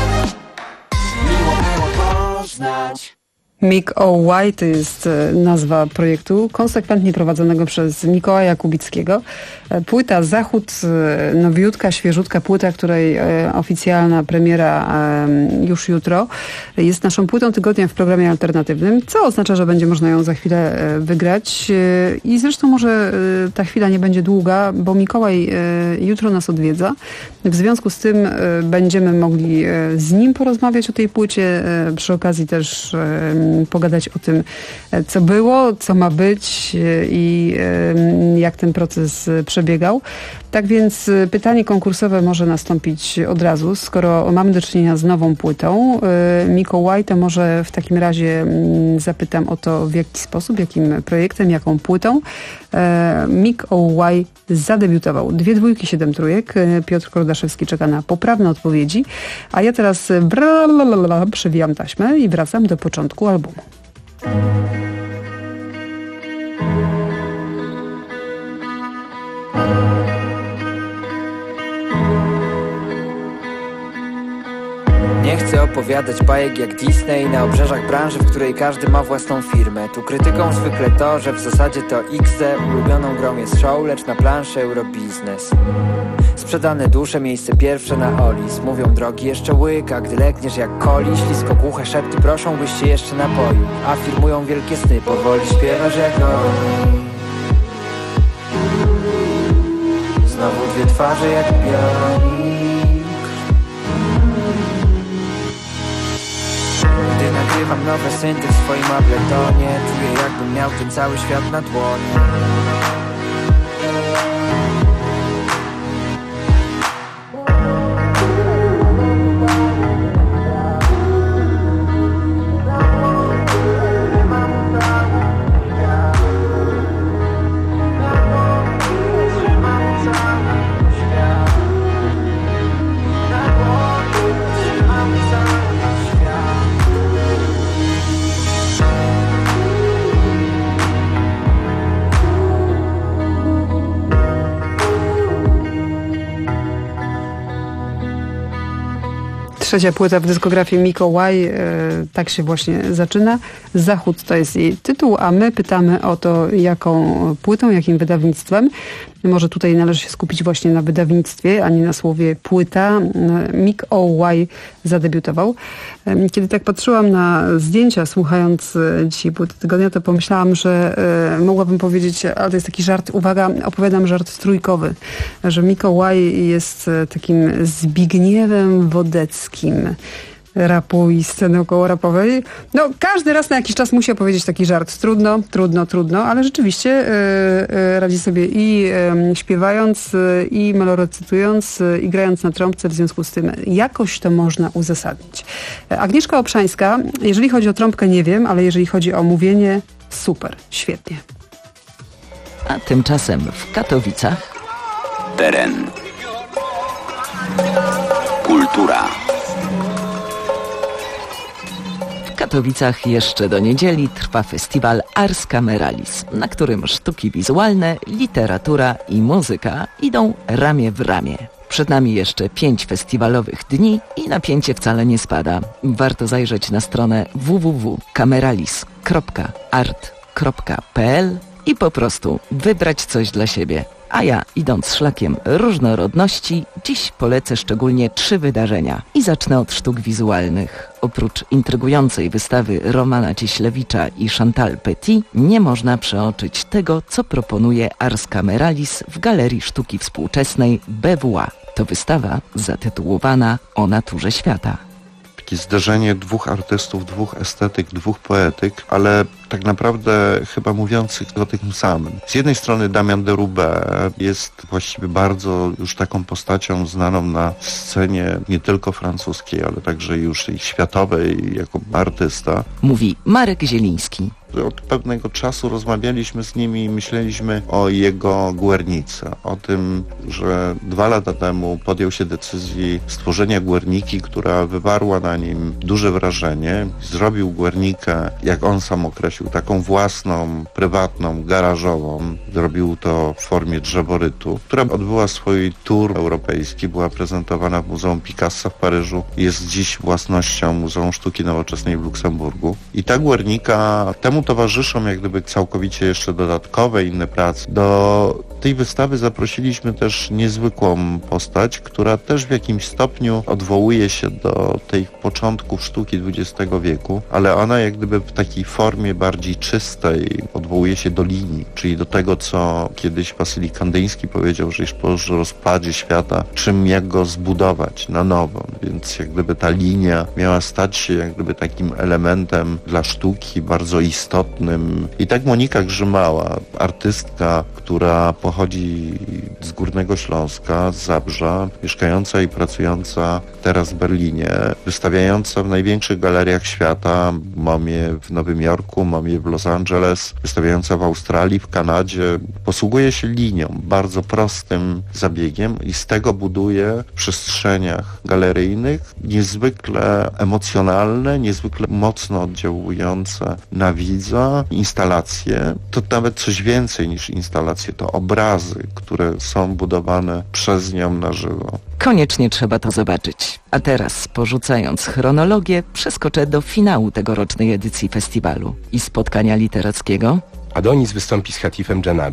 Miło było poznać. Mick O'Y to jest nazwa projektu konsekwentnie prowadzonego przez Mikołaja Kubickiego. Płyta Zachód, nowiutka, świeżutka płyta, której oficjalna premiera już jutro jest naszą płytą tygodnia w programie alternatywnym, co oznacza, że będzie można ją za chwilę wygrać. I zresztą może ta chwila nie będzie długa, bo Mikołaj jutro nas odwiedza. W związku z tym będziemy mogli z nim porozmawiać o tej płycie, przy okazji też pogadać o tym, co było, co ma być i jak ten proces przebiegał. Tak więc pytanie konkursowe może nastąpić od razu. Skoro mamy do czynienia z nową płytą, Mikołaj, to może w takim razie zapytam o to, w jaki sposób, jakim projektem, jaką płytą Mick O'Y zadebiutował. Dwie dwójki, siedem trójek. Piotr Kordaszewski czeka na poprawne odpowiedzi. A ja teraz bralala, przewijam taśmę i wracam do początku albumu. Nie chcę opowiadać bajek jak Disney na obrzeżach branży, w której każdy ma własną firmę. Tu krytyką zwykle to, że w zasadzie to iks de. Ulubioną grą jest show, lecz na planszy Eurobiznes. Sprzedane dusze, miejsce pierwsze na Olis. Mówią drogi jeszcze łyka, gdy legniesz jak koli. Ślisko głuche szepty proszą, byś się jeszcze napoił. Afirmują wielkie sny, powoli śpiewasz jak on. dwie twarze jak pionik. Gdy nagrywam nowe synty w swoim Abletonie, czuję jakbym miał ten cały świat na dłoni. Trzecia płyta w dyskografii Mikołaj, e, tak się właśnie zaczyna. Zachód to jest jej tytuł, a my pytamy o to, jaką płytą, jakim wydawnictwem. Może tutaj należy się skupić właśnie na wydawnictwie, a nie na słowie płyta. Mikołaj zadebiutował. Kiedy tak patrzyłam na zdjęcia, słuchając dzisiaj płyty tygodnia, to pomyślałam, że e, mogłabym powiedzieć, ale to jest taki żart, uwaga, opowiadam żart trójkowy, że Mikołaj jest takim Zbigniewem Wodeckim rapu i sceny okołorapowej. No, każdy raz na jakiś czas musi opowiedzieć taki żart. Trudno, trudno, trudno, ale rzeczywiście yy, yy, radzi sobie i yy, śpiewając, yy, i melorecytując, yy, i grając na trąbce, w związku z tym jakoś to można uzasadnić. Agnieszka Obszańska, jeżeli chodzi o trąbkę, nie wiem, ale jeżeli chodzi o mówienie, super, świetnie. A tymczasem w Katowicach teren. Kultura. W Katowicach jeszcze do niedzieli trwa festiwal Ars Cameralis, na którym sztuki wizualne, literatura i muzyka idą ramię w ramię. Przed nami jeszcze pięć festiwalowych dni i napięcie wcale nie spada. Warto zajrzeć na stronę w w w kropka cameralis kropka art kropka p l i po prostu wybrać coś dla siebie. A ja, idąc szlakiem różnorodności, dziś polecę szczególnie trzy wydarzenia. I zacznę od sztuk wizualnych. Oprócz intrygującej wystawy Romana Cieślewicza i Chantal Petit, nie można przeoczyć tego, co proponuje Ars Cameralis w Galerii Sztuki Współczesnej B W A. To wystawa zatytułowana O naturze świata. Takie zderzenie dwóch artystów, dwóch estetyk, dwóch poetyk, ale tak naprawdę chyba mówiących o tym samym. Z jednej strony Damian Deroubet jest właściwie bardzo już taką postacią znaną na scenie nie tylko francuskiej, ale także już i światowej jako artysta. Mówi Marek Zieliński. Od pewnego czasu rozmawialiśmy z nimi i myśleliśmy o jego Guernice, o tym, że dwa lata temu podjął się decyzji stworzenia Guerniki, która wywarła na nim duże wrażenie. Zrobił Guernikę, jak on sam określił, taką własną, prywatną, garażową. Zrobił to w formie drzeworytu, która odbyła swój tour europejski, była prezentowana w Muzeum Picassa w Paryżu. Jest dziś własnością Muzeum Sztuki Nowoczesnej w Luksemburgu. I ta Guernica, temu towarzyszą jak gdyby całkowicie jeszcze dodatkowe inne prace. Do tej wystawy zaprosiliśmy też niezwykłą postać, która też w jakimś stopniu odwołuje się do tych początków sztuki dwudziestego wieku, ale ona jak gdyby w takiej formie bardziej czystej odwołuje się do linii, czyli do tego, co kiedyś Wasyli Kandyński powiedział, że już po rozpadzie świata, czym jak go zbudować na nowo. Więc jak gdyby ta linia miała stać się jak gdyby takim elementem dla sztuki bardzo istotnym. I tak Monika Grzymała, artystka, która pochodzi z Górnego Śląska, z Zabrza, mieszkająca i pracująca teraz w Berlinie, wystawiająca w największych galeriach świata, mam je w Nowym Jorku, mam je w Los Angeles, wystawiająca w Australii, w Kanadzie, posługuje się linią, bardzo prostym zabiegiem i z tego buduje w przestrzeniach galeryjnych niezwykle emocjonalne, niezwykle mocno oddziałujące na widza instalacje. To nawet coś więcej niż instalacje, to obrazy, które są budowane przez nią na żywo. Koniecznie trzeba to zobaczyć. A teraz, porzucając chronologię, przeskoczę do finału tegorocznej edycji festiwalu i spotkania literackiego. Adonis wystąpi z Hatifem Dżanabim,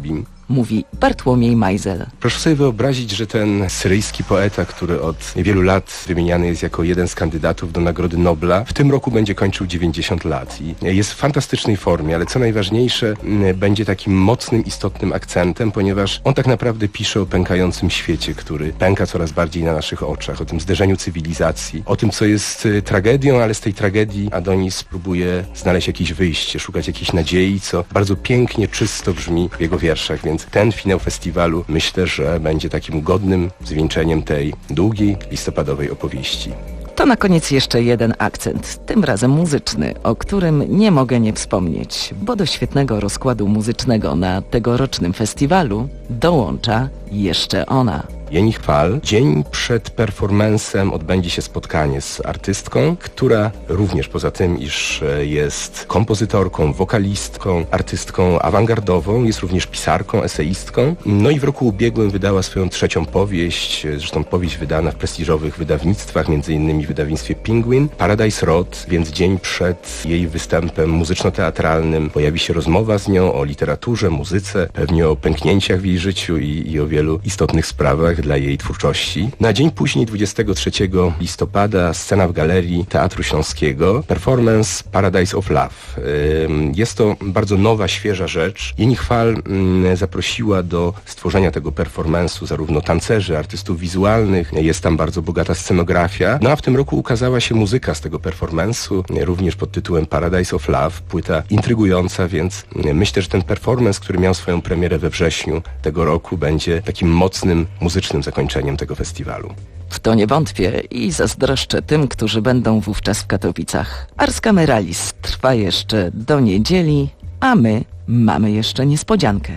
mówi Bartłomiej Majzel. Proszę sobie wyobrazić, że ten syryjski poeta, który od wielu lat wymieniany jest jako jeden z kandydatów do Nagrody Nobla, w tym roku będzie kończył dziewięćdziesiąt lat i jest w fantastycznej formie, ale co najważniejsze, będzie takim mocnym, istotnym akcentem, ponieważ on tak naprawdę pisze o pękającym świecie, który pęka coraz bardziej na naszych oczach, o tym zderzeniu cywilizacji, o tym, co jest tragedią, ale z tej tragedii Adonis próbuje znaleźć jakieś wyjście, szukać jakiejś nadziei, co bardzo pięknie, czysto brzmi w jego wierszach, więc ten finał festiwalu myślę, że będzie takim godnym zwieńczeniem tej długiej, listopadowej opowieści. To na koniec jeszcze jeden akcent, tym razem muzyczny, o którym nie mogę nie wspomnieć, bo do świetnego rozkładu muzycznego na tegorocznym festiwalu dołącza jeszcze ona. Jeni Chwal. Dzień przed performancem odbędzie się spotkanie z artystką, która również poza tym, iż jest kompozytorką, wokalistką, artystką awangardową, jest również pisarką, eseistką. No i w roku ubiegłym wydała swoją trzecią powieść, zresztą powieść wydana w prestiżowych wydawnictwach, między innymi w wydawnictwie Penguin, Paradise Road, więc dzień przed jej występem muzyczno-teatralnym pojawi się rozmowa z nią o literaturze, muzyce, pewnie o pęknięciach w jej życiu i, i o wielu istotnych sprawach dla jej twórczości. Na dzień później, dwudziestego trzeciego listopada, scena w Galerii Teatru Śląskiego, performance Paradise of Love. Jest to bardzo nowa, świeża rzecz. Jeni Chwal zaprosiła do stworzenia tego performance'u zarówno tancerzy, artystów wizualnych, jest tam bardzo bogata scenografia. No a w tym roku ukazała się muzyka z tego performance'u, również pod tytułem Paradise of Love, płyta intrygująca, więc myślę, że ten performance, który miał swoją premierę we wrześniu tego roku, będzie takim mocnym, muzycznym zakończeniem tego festiwalu. W to nie wątpię i zazdroszczę tym, którzy będą wówczas w Katowicach. Ars Cameralis trwa jeszcze do niedzieli, a my mamy jeszcze niespodziankę.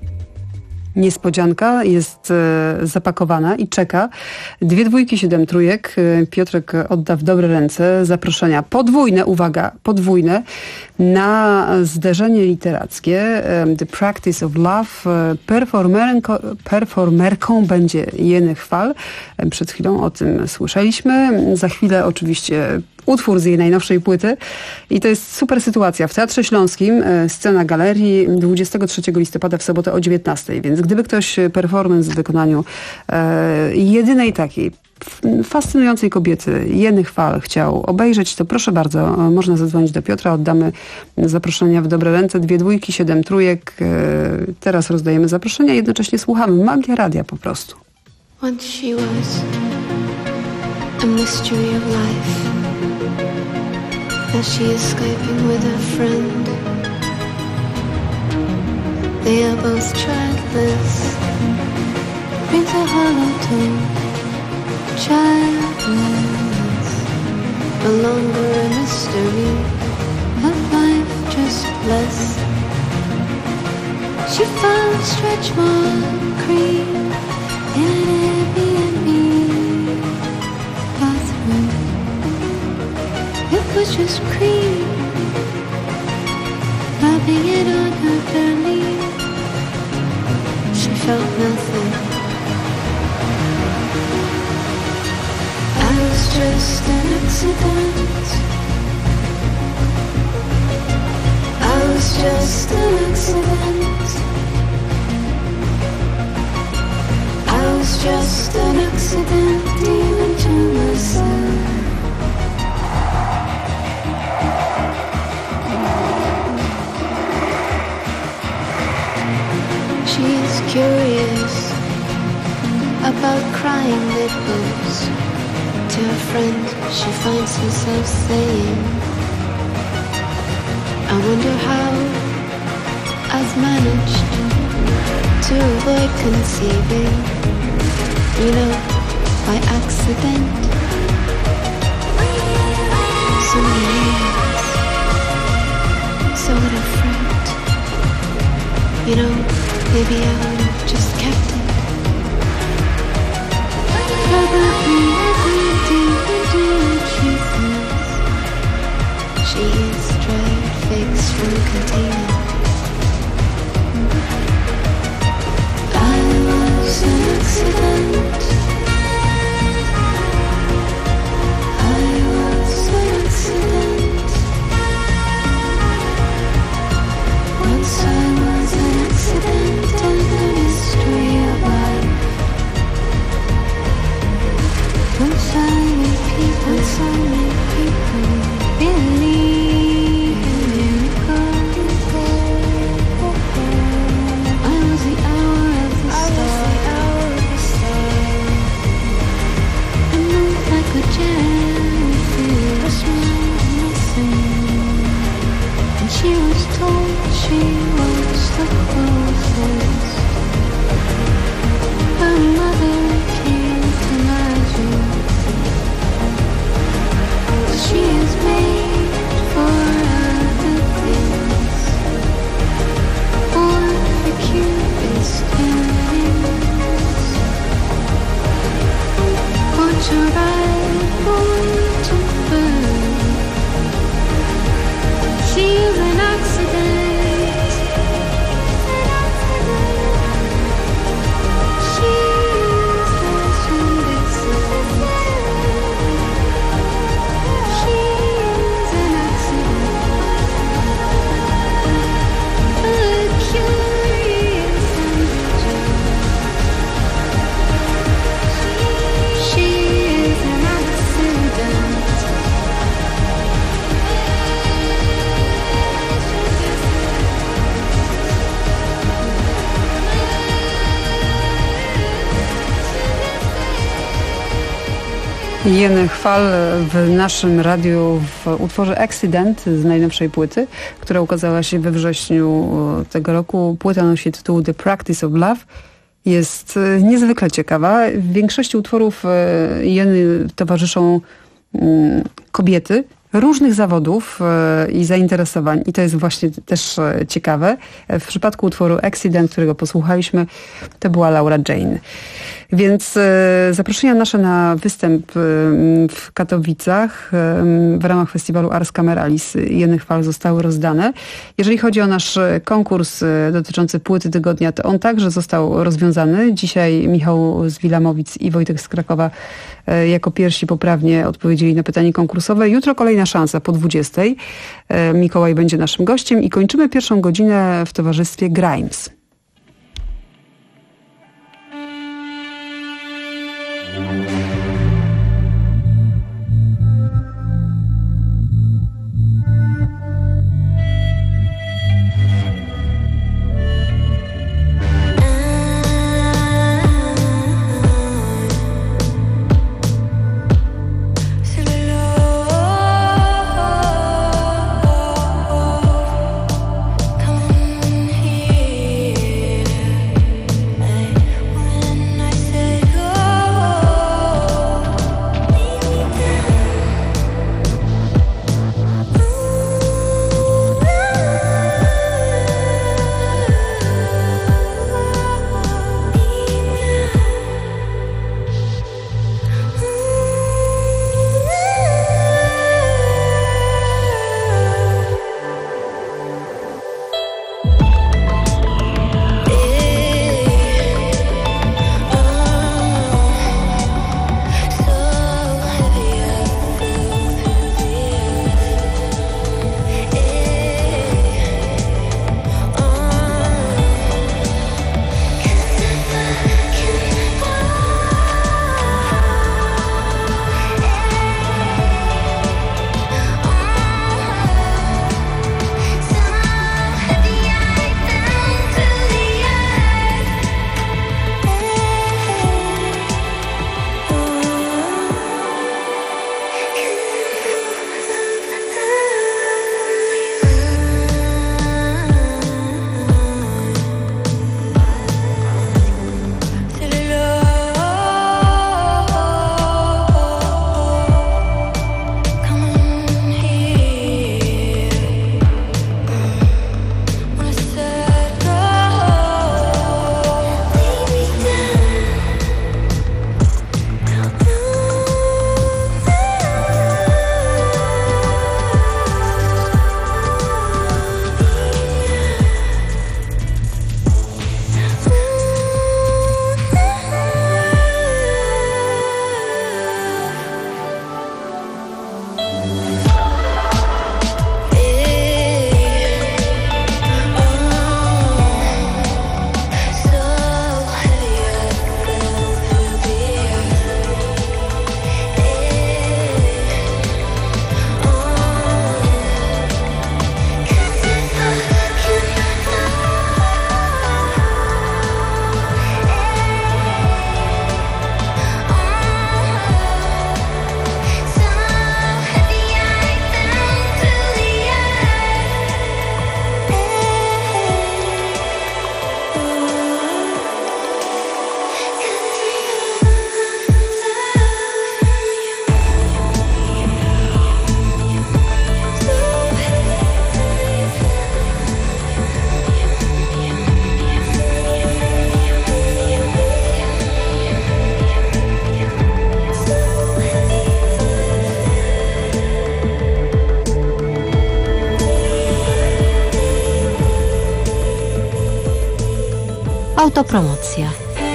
Niespodzianka jest e, zapakowana i czeka. Dwie dwójki, siedem trójek. E, Piotrek odda w dobre ręce zaproszenia podwójne, uwaga, podwójne, na zderzenie literackie. E, The Practice of Love. E, performerką, performerką będzie Jeny Chwal. E, przed chwilą o tym słyszeliśmy. Za chwilę oczywiście utwór z jej najnowszej płyty i to jest super sytuacja. W Teatrze Śląskim e, scena galerii dwudziestego trzeciego listopada w sobotę o dziewiętnastej, więc gdyby ktoś performance w wykonaniu e, jedynej takiej fascynującej kobiety Jeny Chwal chciał obejrzeć, to proszę bardzo, można zadzwonić do Piotra, oddamy zaproszenia w dobre ręce, dwie dwójki, siedem trójek. E, teraz rozdajemy zaproszenia, jednocześnie słuchamy. Magia radia po prostu. Once she was a mystery of life. Now she is Skyping with a friend. They are both childless. Brings a hollow tone. Childless. No longer a mystery of life, just bliss. She found stretch mark cream in an Airbnb bathroom. It was just cream, rubbing it on her belly. She felt nothing. I was just an accident. I was just an accident. I was just an accident, even to myself. She's curious about crying nipples. To a friend she finds herself saying, I wonder how I've managed to avoid conceiving, you know, by accident. So many years, so little fruit. You know, maybe I would have just kept it. Probably every day you do she says she is dried figs from a container. I was an accident. I was an accident. Once I was an accident and Jeny Chwal w naszym radiu w utworze Accident z najnowszej płyty, która ukazała się we wrześniu tego roku. Płyta nosi tytuł The Practice of Love. Jest niezwykle ciekawa. W większości utworów Jeny towarzyszą kobiety różnych zawodów i zainteresowań i to jest właśnie też ciekawe. W przypadku utworu Accident, którego posłuchaliśmy, to była Laura Jane. Więc zaproszenia nasze na występ w Katowicach w ramach festiwalu Ars Cameralis Jeny Chwal zostały rozdane. Jeżeli chodzi o nasz konkurs dotyczący płyty tygodnia, to on także został rozwiązany. Dzisiaj Michał z Wilamowic i Wojtek z Krakowa jako pierwsi poprawnie odpowiedzieli na pytanie konkursowe. Jutro kolejna szansa po dwudziestej. Mikołaj będzie naszym gościem i kończymy pierwszą godzinę w towarzystwie Grimes. Autopromocja.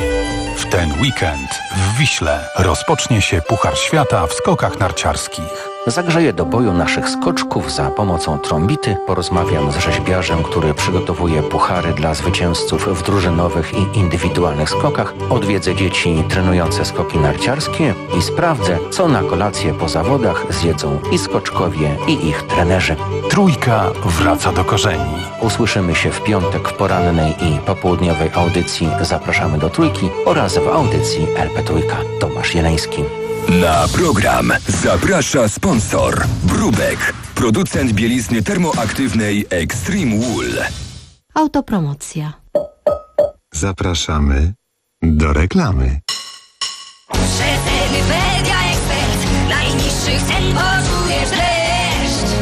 W ten weekend w Wiśle rozpocznie się Puchar Świata w skokach narciarskich. Zagrzeję do boju naszych skoczków za pomocą trąbity, porozmawiam z rzeźbiarzem, który przygotowuje puchary dla zwycięzców w drużynowych i indywidualnych skokach, odwiedzę dzieci trenujące skoki narciarskie i sprawdzę, co na kolację po zawodach zjedzą i skoczkowie, i ich trenerzy. Trójka wraca do korzeni. Usłyszymy się w piątek w porannej i popołudniowej audycji Zapraszamy do Trójki oraz w audycji L P Trójka. Tomasz Jeleński. Na program zaprasza sponsor Brubek, producent bielizny termoaktywnej Extreme Wool. Autopromocja. Zapraszamy do reklamy. Rzetelny Media Expert. Najniższych cen poczujesz dreszcz.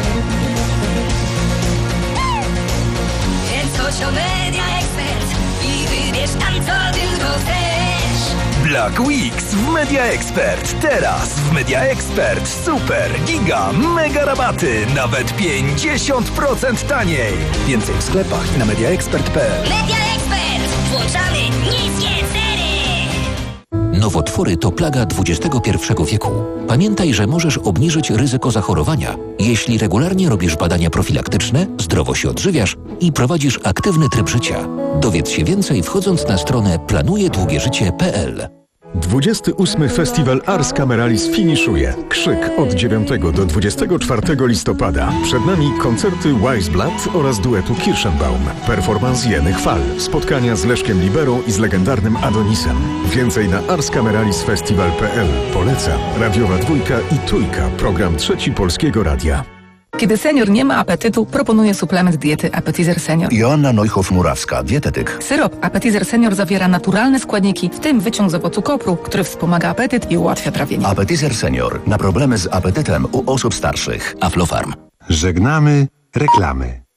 Więc chodź do Media Expert i wybierz tam, co tylko chcesz. Black Weeks w Media Expert. Teraz w Media Expert super, giga, mega rabaty. Nawet pięćdziesiąt procent taniej. Więcej w sklepach i na mediaexpert kropka p l. Media Expert. Włączamy niskie ceny. Nowotwory to plaga dwudziestego pierwszego wieku. Pamiętaj, że możesz obniżyć ryzyko zachorowania, jeśli regularnie robisz badania profilaktyczne, zdrowo się odżywiasz i prowadzisz aktywny tryb życia. Dowiedz się więcej wchodząc na stronę planujedługieżycie kropka p l. dwudziesty ósmy Festiwal Ars Cameralis finiszuje. Krzyk od dziewiątego do dwudziestego czwartego listopada. Przed nami koncerty Weissblatt oraz duetu Kirschenbaum. Performans Jeny Chwal. Spotkania z Leszkiem Liberą i z legendarnym Adonisem. Więcej na ars cameralis festival kropka p l. Poleca Radiowa Dwójka i Trójka. Program Trzeci Polskiego Radia. Kiedy senior nie ma apetytu, proponuję suplement diety Appetizer Senior. Joanna Neuchow-Murawska, dietetyk. Syrop Appetizer Senior zawiera naturalne składniki, w tym wyciąg z owocu kopru, który wspomaga apetyt i ułatwia trawienie. Appetizer Senior. Na problemy z apetytem u osób starszych. Aflofarm. Żegnamy reklamy.